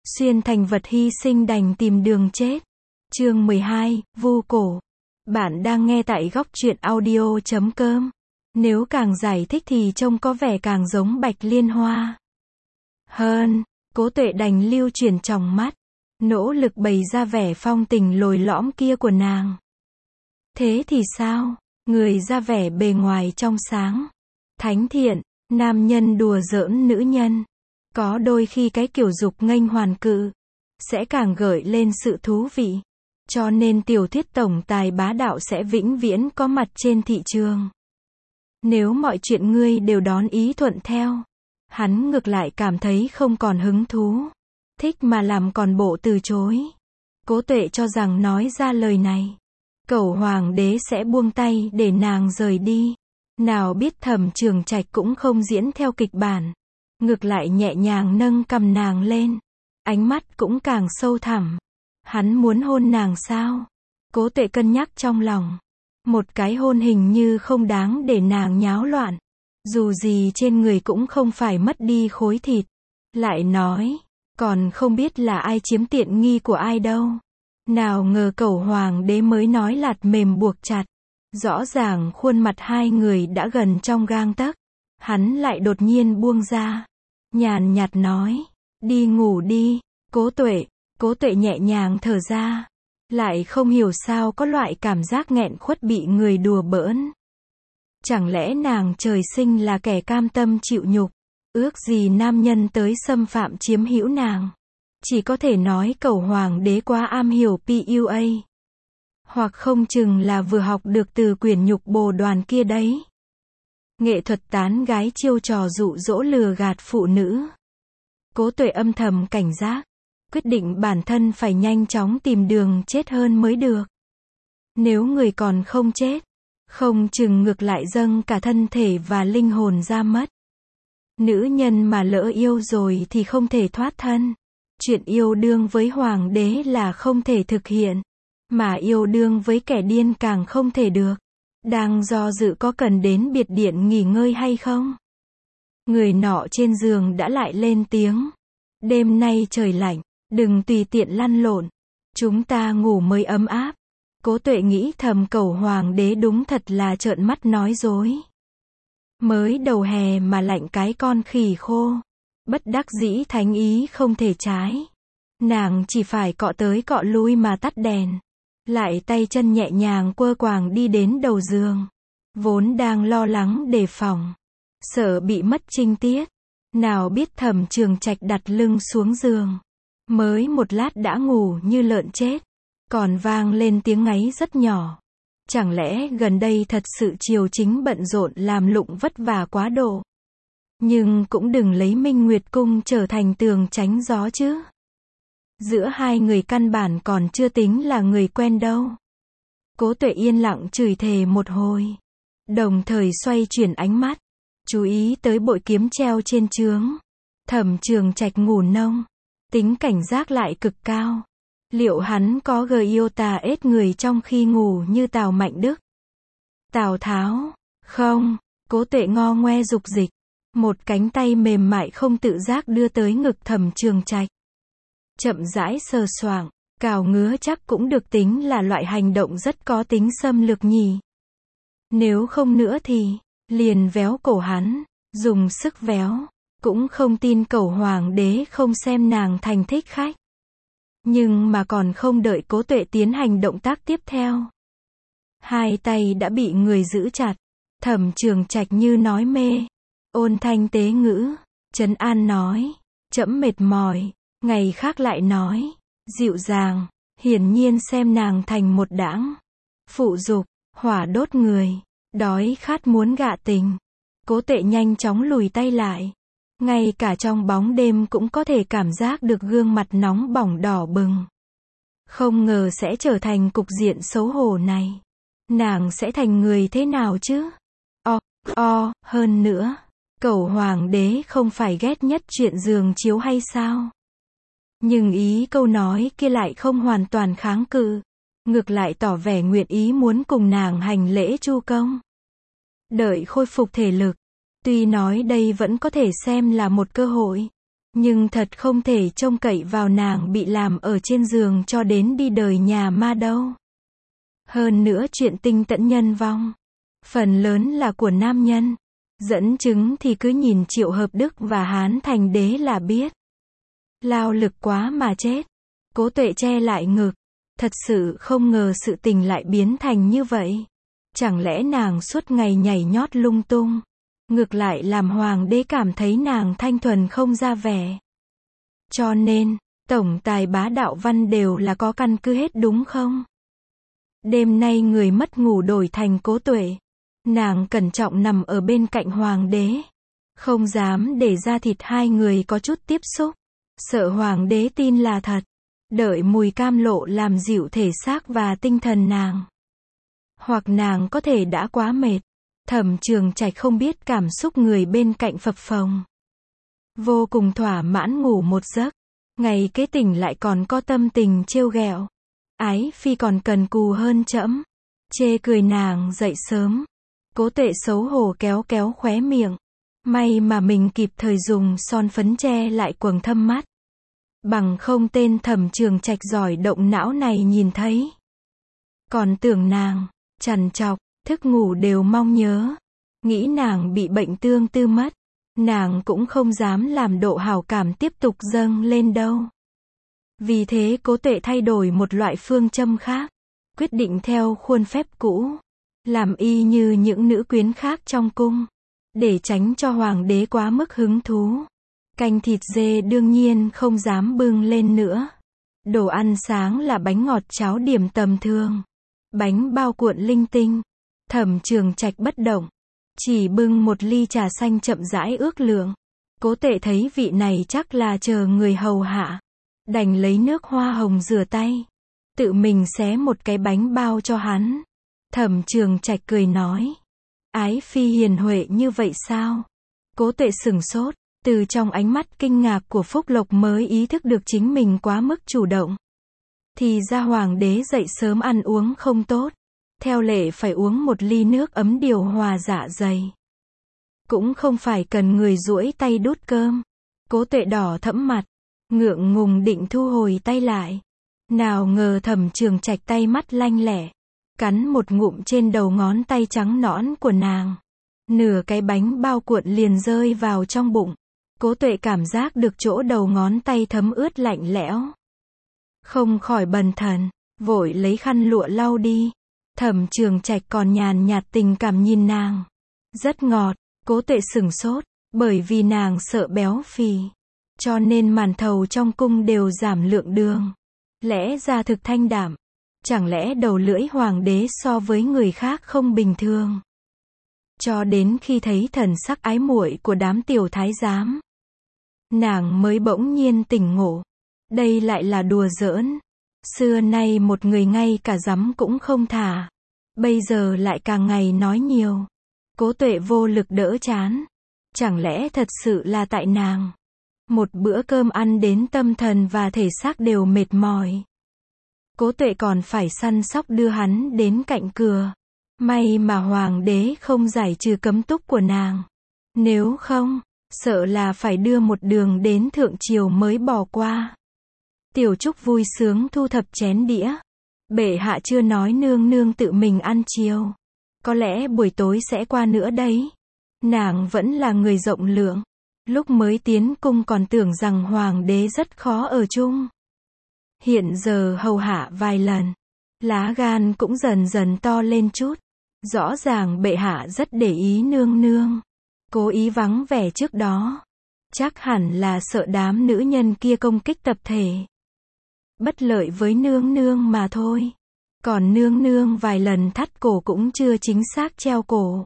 xuyên thành vật hy sinh đành tìm đường chết. Chương 12, vu cổ. Bạn đang nghe tại góc truyện audio.com. Nếu càng giải thích thì trông có vẻ càng giống Bạch Liên Hoa hơn. Cố Tuệ đành lưu chuyển tròng mắt, nỗ lực bày ra vẻ phong tình lồi lõm kia của nàng. Thế thì sao? Người ra vẻ bề ngoài trong sáng, thánh thiện, nam nhân đùa giỡn nữ nhân. Có đôi khi cái kiểu dục nghênh hoàn cự sẽ càng gợi lên sự thú vị. Cho nên tiểu thuyết tổng tài bá đạo sẽ vĩnh viễn có mặt trên thị trường. Nếu mọi chuyện ngươi đều đón ý thuận theo, hắn ngược lại cảm thấy không còn hứng thú, thích mà làm còn bộ từ chối. Cố Tuệ cho rằng nói ra lời này, Cẩu Hoàng đế sẽ buông tay để nàng rời đi. Nào biết Thẩm Trường Trạch cũng không diễn theo kịch bản, ngược lại nhẹ nhàng nâng cằm nàng lên, ánh mắt cũng càng sâu thẳm. Hắn muốn hôn nàng sao? Cố Tuệ cân nhắc trong lòng. Một cái hôn hình như không đáng để nàng nháo loạn. Dù gì trên người cũng không phải mất đi khối thịt. Lại nói, còn không biết là ai chiếm tiện nghi của ai đâu. Nào ngờ Cẩu Hoàng đế mới nói lạt mềm buộc chặt. Rõ ràng khuôn mặt hai người đã gần trong gang tấc. Hắn lại đột nhiên buông ra, nhàn nhạt nói, đi ngủ đi. Cố Tuệ nhẹ nhàng thở ra, lại không hiểu sao có loại cảm giác nghẹn khuất bị người đùa bỡn. Chẳng lẽ nàng trời sinh là kẻ cam tâm chịu nhục, ước gì nam nhân tới xâm phạm chiếm hữu nàng. Chỉ có thể nói Cẩu Hoàng đế quá am hiểu PUA. Hoặc không chừng là vừa học được từ quyển nhục bồ đoàn kia đấy. Nghệ thuật tán gái chiêu trò dụ dỗ lừa gạt phụ nữ. Cố Tuệ âm thầm cảnh giác, quyết định bản thân phải nhanh chóng tìm đường chết hơn mới được. Nếu người còn không chết, không chừng ngược lại dâng cả thân thể và linh hồn ra mất. Nữ nhân mà lỡ yêu rồi thì không thể thoát thân. Chuyện yêu đương với hoàng đế là không thể thực hiện, mà yêu đương với kẻ điên càng không thể được. Đang do dự có cần đến biệt điện nghỉ ngơi hay không? Người nọ trên giường đã lại lên tiếng. Đêm nay trời lạnh, đừng tùy tiện lăn lộn. Chúng ta ngủ mới ấm áp. Cố Tuệ nghĩ thầm Cẩu Hoàng đế đúng thật là trợn mắt nói dối. Mới đầu hè mà lạnh cái con khỉ khô. Bất đắc dĩ thánh ý không thể trái. Nàng chỉ phải cọ tới cọ lui mà tắt đèn. Lại tay chân nhẹ nhàng quơ quàng đi đến đầu giường. Vốn đang lo lắng đề phòng, sợ bị mất trinh tiết. Nào biết Thẩm Trường Trạch đặt lưng xuống giường. Mới một lát đã ngủ như lợn chết. Còn vang lên tiếng ngáy rất nhỏ. Chẳng lẽ gần đây thật sự triều chính bận rộn làm lụng vất vả quá độ. Nhưng cũng đừng lấy Minh Nguyệt Cung trở thành tường tránh gió chứ. Giữa hai người căn bản còn chưa tính là người quen đâu. Cố Tuệ yên lặng chửi thề một hồi, đồng thời xoay chuyển ánh mắt, chú ý tới bội kiếm treo trên trướng. Thẩm Trường Trạch ngủ nông, tính cảnh giác lại cực cao. Liệu hắn có yêu tà ết người trong khi ngủ như Tào Mạnh Đức, Tào Tháo? Không. Cố Tuệ ngo ngoe dục dịch, một cánh tay mềm mại không tự giác đưa tới ngực Thẩm Trường Trạch. Chậm rãi sờ soạng, cào ngứa chắc cũng được tính là loại hành động rất có tính xâm lược nhỉ. Nếu không nữa thì, liền véo cổ hắn, dùng sức véo. Cũng không tin Cẩu Hoàng đế không xem nàng thành thích khách. Nhưng mà còn không đợi Cố Tuệ tiến hành động tác tiếp theo, hai tay đã bị người giữ chặt. Thẩm Trường Trạch như nói mê, ôn thanh tế ngữ, trấn an nói, trẫm mệt mỏi. Ngày khác lại nói, dịu dàng, hiển nhiên xem nàng thành một đãng phụ dục, hỏa đốt người, đói khát muốn gạ tình. Cố Tuệ nhanh chóng lùi tay lại. Ngay cả trong bóng đêm cũng có thể cảm giác được gương mặt nóng bỏng đỏ bừng. Không ngờ sẽ trở thành cục diện xấu hổ này. Nàng sẽ thành người thế nào chứ? Hơn nữa, Cẩu Hoàng đế không phải ghét nhất chuyện giường chiếu hay sao? Nhưng ý câu nói kia lại không hoàn toàn kháng cự. Ngược lại tỏ vẻ nguyện ý muốn cùng nàng hành lễ chu công. Đợi khôi phục thể lực. Tuy nói đây vẫn có thể xem là một cơ hội, Nhưng thật không thể trông cậy vào nàng bị làm ở trên giường cho đến đi đời nhà ma đâu. Hơn nữa chuyện tinh tẫn nhân vong, phần lớn là của nam nhân. Dẫn chứng thì cứ nhìn Triệu Hợp Đức và Hán Thành Đế là biết. Lao lực quá mà chết. Cố Tuệ che lại ngực. Thật sự không ngờ sự tình lại biến thành như vậy. Chẳng lẽ nàng suốt ngày nhảy nhót lung tung, ngược lại làm hoàng đế cảm thấy nàng thanh thuần không ra vẻ. Cho nên, tổng tài bá đạo văn đều là có căn cứ hết đúng không? Đêm nay người mất ngủ đổi thành Cố Tuệ. Nàng cẩn trọng nằm ở bên cạnh hoàng đế. Không dám để da thịt hai người có chút tiếp xúc. Sợ hoàng đế tin là thật. Đợi mùi cam lộ làm dịu thể xác và tinh thần nàng. Hoặc nàng có thể đã quá mệt. Thẩm Trường Trạch không biết cảm xúc người bên cạnh phập phồng. Vô cùng thỏa mãn ngủ một giấc. Ngày kế tỉnh lại còn có tâm tình trêu ghẹo. Ái Phi còn cần cù hơn trẫm. Chê cười nàng dậy sớm. Cố Tuệ xấu hổ kéo kéo khóe miệng. May mà mình kịp thời dùng son phấn che lại quầng thâm mắt. Bằng không tên Thẩm Trường Trạch giỏi động não này nhìn thấy. Còn tưởng nàng trằn trọc, thức ngủ đều mong nhớ. Nghĩ nàng bị bệnh tương tư mất. Nàng cũng không dám làm độ hảo cảm tiếp tục dâng lên đâu. Vì thế Cố Tuệ thay đổi một loại phương châm khác. Quyết định theo khuôn phép cũ. Làm y như những nữ quyến khác trong cung. Để tránh cho hoàng đế quá mức hứng thú. Canh thịt dê đương nhiên không dám bưng lên nữa. Đồ ăn sáng là bánh ngọt cháo điểm tầm thường. Bánh bao cuộn linh tinh. Thẩm Trường Trạch bất động. Chỉ bưng một ly trà xanh chậm rãi ước lượng. Cố Tuệ thấy vị này chắc là chờ người hầu hạ. Đành lấy nước hoa hồng rửa tay. Tự mình xé một cái bánh bao cho hắn. Thẩm Trường Trạch cười nói. Ái Phi hiền huệ như vậy sao? Cố Tuệ sửng sốt. Từ trong ánh mắt kinh ngạc của Phúc Lộc mới ý thức được chính mình quá mức chủ động. Thì ra hoàng đế dậy sớm ăn uống không tốt. Theo lệ phải uống một ly nước ấm điều hòa dạ dày. Cũng không phải cần người duỗi tay đút cơm. Cố Tuệ đỏ thẫm mặt. Ngượng ngùng định thu hồi tay lại. Nào ngờ Thẩm Trường Trạch tay mắt lanh lẹ. Cắn một ngụm trên đầu ngón tay trắng nõn của nàng. Nửa cái bánh bao cuộn liền rơi vào trong bụng. Cố Tuệ cảm giác được chỗ đầu ngón tay thấm ướt lạnh lẽo. Không khỏi bần thần, vội lấy khăn lụa lau đi. Thẩm Trường Trạch còn nhàn nhạt tình cảm nhìn nàng. Rất ngọt. Cố Tuệ sửng sốt, bởi vì nàng sợ béo phì. Cho nên màn thầu trong cung đều giảm lượng đường. Lẽ ra thực thanh đạm. Chẳng lẽ đầu lưỡi hoàng đế so với người khác không bình thường? Cho đến khi thấy thần sắc ái muội của đám tiểu thái giám, nàng mới bỗng nhiên tỉnh ngộ. Đây lại là đùa giỡn. Xưa nay một người ngay cả dám cũng không thả. Bây giờ lại càng ngày nói nhiều. Cố Tuệ vô lực đỡ chán. Chẳng lẽ thật sự là tại nàng? Một bữa cơm ăn đến tâm thần và thể xác đều mệt mỏi. Cố Tuệ còn phải săn sóc đưa hắn đến cạnh cửa. May mà hoàng đế không giải trừ cấm túc của nàng. Nếu không, sợ là phải đưa một đường đến thượng triều mới bỏ qua. Tiểu Trúc vui sướng thu thập chén đĩa. Bệ hạ chưa nói nương nương tự mình ăn chiều. Có lẽ buổi tối sẽ qua nữa đấy. Nàng vẫn là người rộng lượng. Lúc mới tiến cung còn tưởng rằng hoàng đế rất khó ở chung. Hiện giờ hầu hạ vài lần. Lá gan cũng dần dần to lên chút. Rõ ràng bệ hạ rất để ý nương nương. Cố ý vắng vẻ trước đó. Chắc hẳn là sợ đám nữ nhân kia công kích tập thể. Bất lợi với nương nương mà thôi. Còn nương nương vài lần thắt cổ cũng chưa chính xác treo cổ.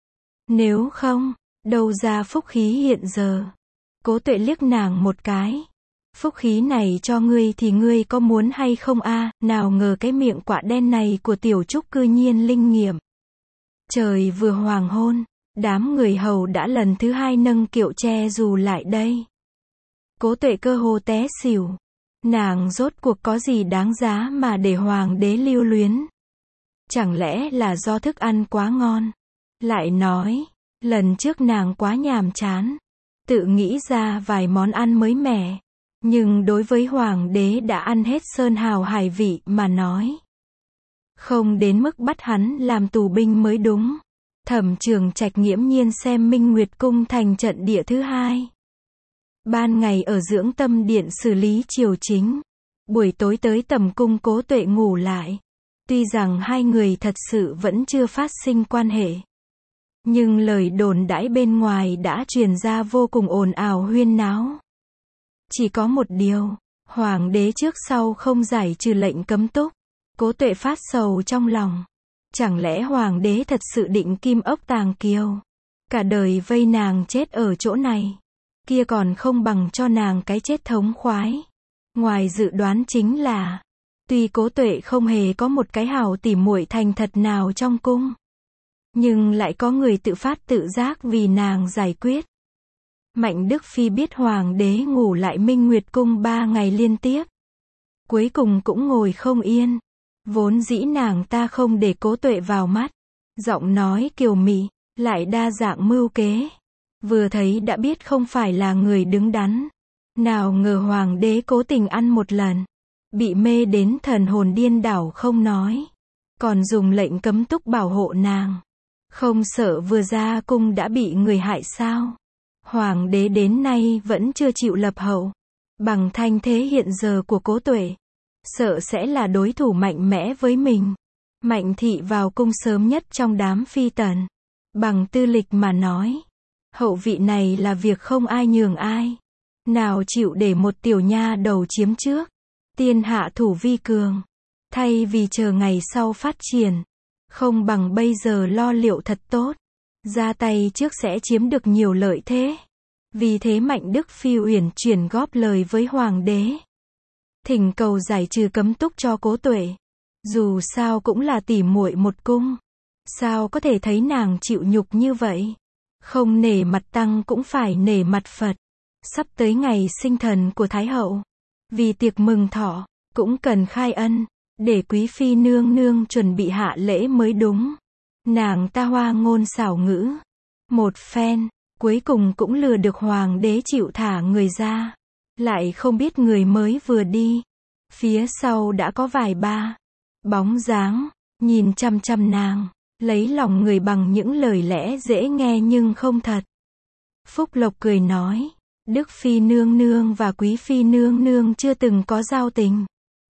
Nếu không, đâu ra phúc khí hiện giờ. Cố Tuệ liếc nàng một cái. Phúc khí này cho ngươi thì ngươi có muốn hay không a? Nào ngờ cái miệng quạ đen này của Tiểu Trúc cư nhiên linh nghiệm. Trời vừa hoàng hôn, đám người hầu đã lần thứ hai nâng kiệu che dù lại đây. Cố Tuệ cơ hồ té xỉu. Nàng rốt cuộc có gì đáng giá mà để hoàng đế lưu luyến? Chẳng lẽ là do thức ăn quá ngon? Lại nói, lần trước nàng quá nhàm chán. tự nghĩ ra vài món ăn mới mẻ. Nhưng đối với hoàng đế đã ăn hết sơn hào hải vị mà nói, không đến mức bắt hắn làm tù binh mới đúng. Thẩm Trường Trạch nghiễm nhiên xem Minh Nguyệt Cung thành trận địa thứ hai. Ban ngày ở dưỡng tâm điện xử lý triều chính, buổi tối tới tầm cung Cố Tuệ ngủ lại. Tuy rằng hai người thật sự vẫn chưa phát sinh quan hệ, nhưng lời đồn đãi bên ngoài đã truyền ra vô cùng ồn ào huyên náo. Chỉ có một điều, hoàng đế trước sau không giải trừ lệnh cấm túc. Cố Tuệ phát sầu trong lòng. Chẳng lẽ hoàng đế thật sự định kim ốc tàng kiều, cả đời vây nàng chết ở chỗ này, kia còn không bằng cho nàng cái chết thống khoái. Ngoài dự đoán chính là, tuy Cố Tuệ không hề có một cái hảo tỉ muội thành thật nào trong cung, nhưng lại có người tự phát tự giác vì nàng giải quyết. Mạnh Đức Phi biết hoàng đế ngủ lại Minh Nguyệt Cung 3 ngày liên tiếp, cuối cùng cũng ngồi không yên. Vốn dĩ nàng ta không để Cố Tuệ vào mắt, giọng nói kiều mị, lại đa dạng mưu kế. Vừa thấy đã biết không phải là người đứng đắn. Nào ngờ hoàng đế cố tình ăn một lần, bị mê đến thần hồn điên đảo không nói, còn dùng lệnh cấm túc bảo hộ nàng. Không sợ vừa ra cung đã bị người hại sao? Hoàng đế đến nay vẫn chưa chịu lập hậu. Bằng thanh thế hiện giờ của Cố Tuệ, sợ sẽ là đối thủ mạnh mẽ với mình. Mạnh thị vào cung sớm nhất trong đám phi tần. Bằng tư lịch mà nói, hậu vị này là việc không ai nhường ai. Nào chịu để một tiểu nha đầu chiếm trước. Tiên hạ thủ vi cường. Thay vì chờ ngày sau phát triển, không bằng bây giờ lo liệu thật tốt. Ra tay trước sẽ chiếm được nhiều lợi thế. Vì thế Mạnh Đức Phi uyển chuyển góp lời với hoàng đế, thỉnh cầu giải trừ cấm túc cho Cố Tuệ. Dù sao cũng là tỉ muội một cung, sao có thể thấy nàng chịu nhục như vậy? Không nể mặt tăng cũng phải nể mặt Phật. Sắp tới ngày sinh thần của Thái hậu, vì tiệc mừng thọ, cũng cần khai ân, để quý phi nương nương chuẩn bị hạ lễ mới đúng. Nàng ta hoa ngôn xảo ngữ, một phen, cuối cùng cũng lừa được hoàng đế chịu thả người ra. Lại không biết người mới vừa đi, phía sau đã có vài ba bóng dáng, nhìn chăm chăm nàng, lấy lòng người bằng những lời lẽ dễ nghe nhưng không thật. Phúc Lộc cười nói, Đức Phi nương nương và Quý Phi nương nương chưa từng có giao tình,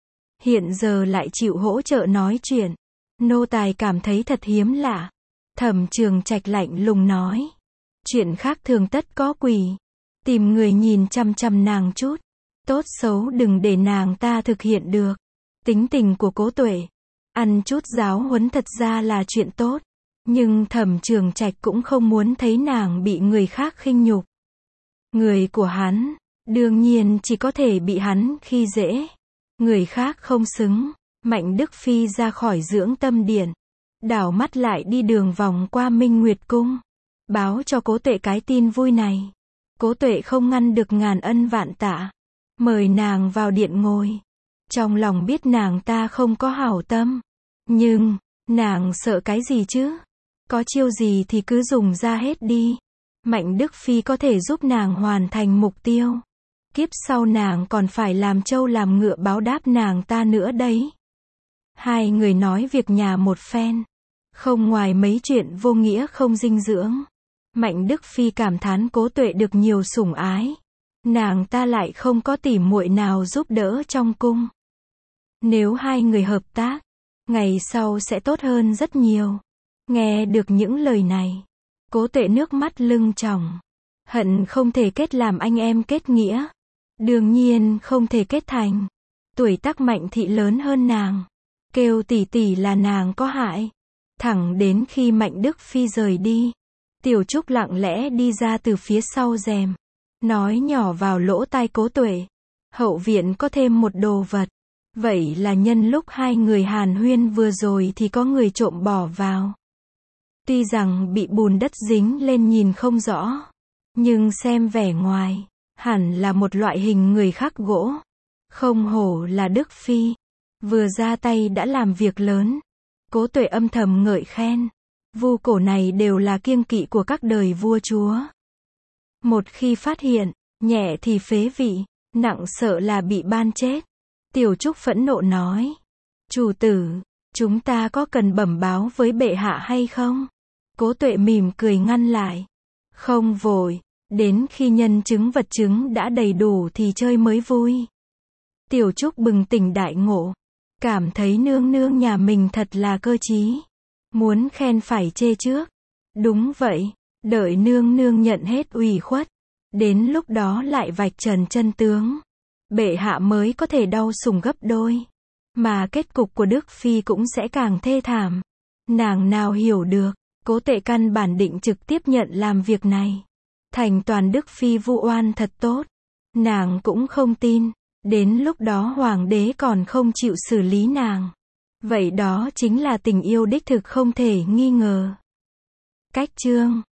hiện giờ lại chịu hỗ trợ nói chuyện, nô tài cảm thấy thật hiếm lạ. Thẩm Trường Trạch lạnh lùng nói, chuyện khác thường tất có quỷ. Tìm người nhìn chăm chăm nàng chút, tốt xấu đừng để nàng ta thực hiện được. Tính tình của Cố Tuệ, ăn chút giáo huấn thật ra là chuyện tốt, nhưng Thẩm Trường Trạch cũng không muốn thấy nàng bị người khác khinh nhục. Người của hắn, đương nhiên chỉ có thể bị hắn khi dễ. Người khác không xứng. Mạnh Đức Phi ra khỏi dưỡng tâm điện, đảo mắt lại đi đường vòng qua Minh Nguyệt Cung, báo cho Cố Tuệ cái tin vui này. Cố Tuệ không ngăn được ngàn ân vạn tạ, mời nàng vào điện ngồi. Trong lòng biết nàng ta không có hảo tâm, nhưng nàng sợ cái gì chứ? Có chiêu gì thì cứ dùng ra hết đi. Mạnh Đức Phi có thể giúp nàng hoàn thành mục tiêu. Kiếp sau nàng còn phải làm trâu làm ngựa báo đáp nàng ta nữa đấy. Hai người nói việc nhà một phen, không ngoài mấy chuyện vô nghĩa không dinh dưỡng. Mạnh Đức Phi cảm thán Cố Tuệ được nhiều sủng ái, nàng ta lại không có tỉ muội nào giúp đỡ trong cung. Nếu hai người hợp tác, ngày sau sẽ tốt hơn rất nhiều. Nghe được những lời này, Cố Tuệ nước mắt lưng tròng, hận không thể kết làm anh em kết nghĩa. Đương nhiên không thể kết thành. Tuổi tác Mạnh thị lớn hơn nàng, kêu tỷ tỷ là nàng có hại. Thẳng đến khi Mạnh Đức Phi rời đi, Tiểu Trúc lặng lẽ đi ra từ phía sau rèm, nói nhỏ vào lỗ tai Cố Tuệ, hậu viện có thêm một đồ vật. Vậy là nhân lúc hai người hàn huyên vừa rồi thì có người trộm bỏ vào. Tuy rằng bị bùn đất dính lên nhìn không rõ, nhưng xem vẻ ngoài, hẳn là một loại hình người khắc gỗ. Không hổ là Đức Phi, vừa ra tay đã làm việc lớn. Cố Tuệ âm thầm ngợi khen, vu cổ này đều là kiêng kỵ của các đời vua chúa. Một khi phát hiện, nhẹ thì phế vị, nặng sợ là bị ban chết. Tiểu Trúc phẫn nộ nói. Chủ tử, chúng ta có cần bẩm báo với bệ hạ hay không? Cố Tuệ mỉm cười ngăn lại. Không vội, đến khi nhân chứng vật chứng đã đầy đủ thì chơi mới vui. Tiểu Trúc bừng tỉnh đại ngộ. Cảm thấy nương nương nhà mình thật là cơ trí. Muốn khen phải chê trước. Đúng vậy, đợi nương nương nhận hết ủy khuất. Đến lúc đó lại vạch trần chân tướng. Bệ hạ mới có thể đau sủng gấp đôi. Mà kết cục của Đức Phi cũng sẽ càng thê thảm. Nàng nào hiểu được, Cố Tệ căn bản định trực tiếp nhận làm việc này. Thành toàn Đức Phi vu oan thật tốt. Nàng cũng không tin. Đến lúc đó hoàng đế còn không chịu xử lý nàng. Vậy đó chính là tình yêu đích thực không thể nghi ngờ. Cách chương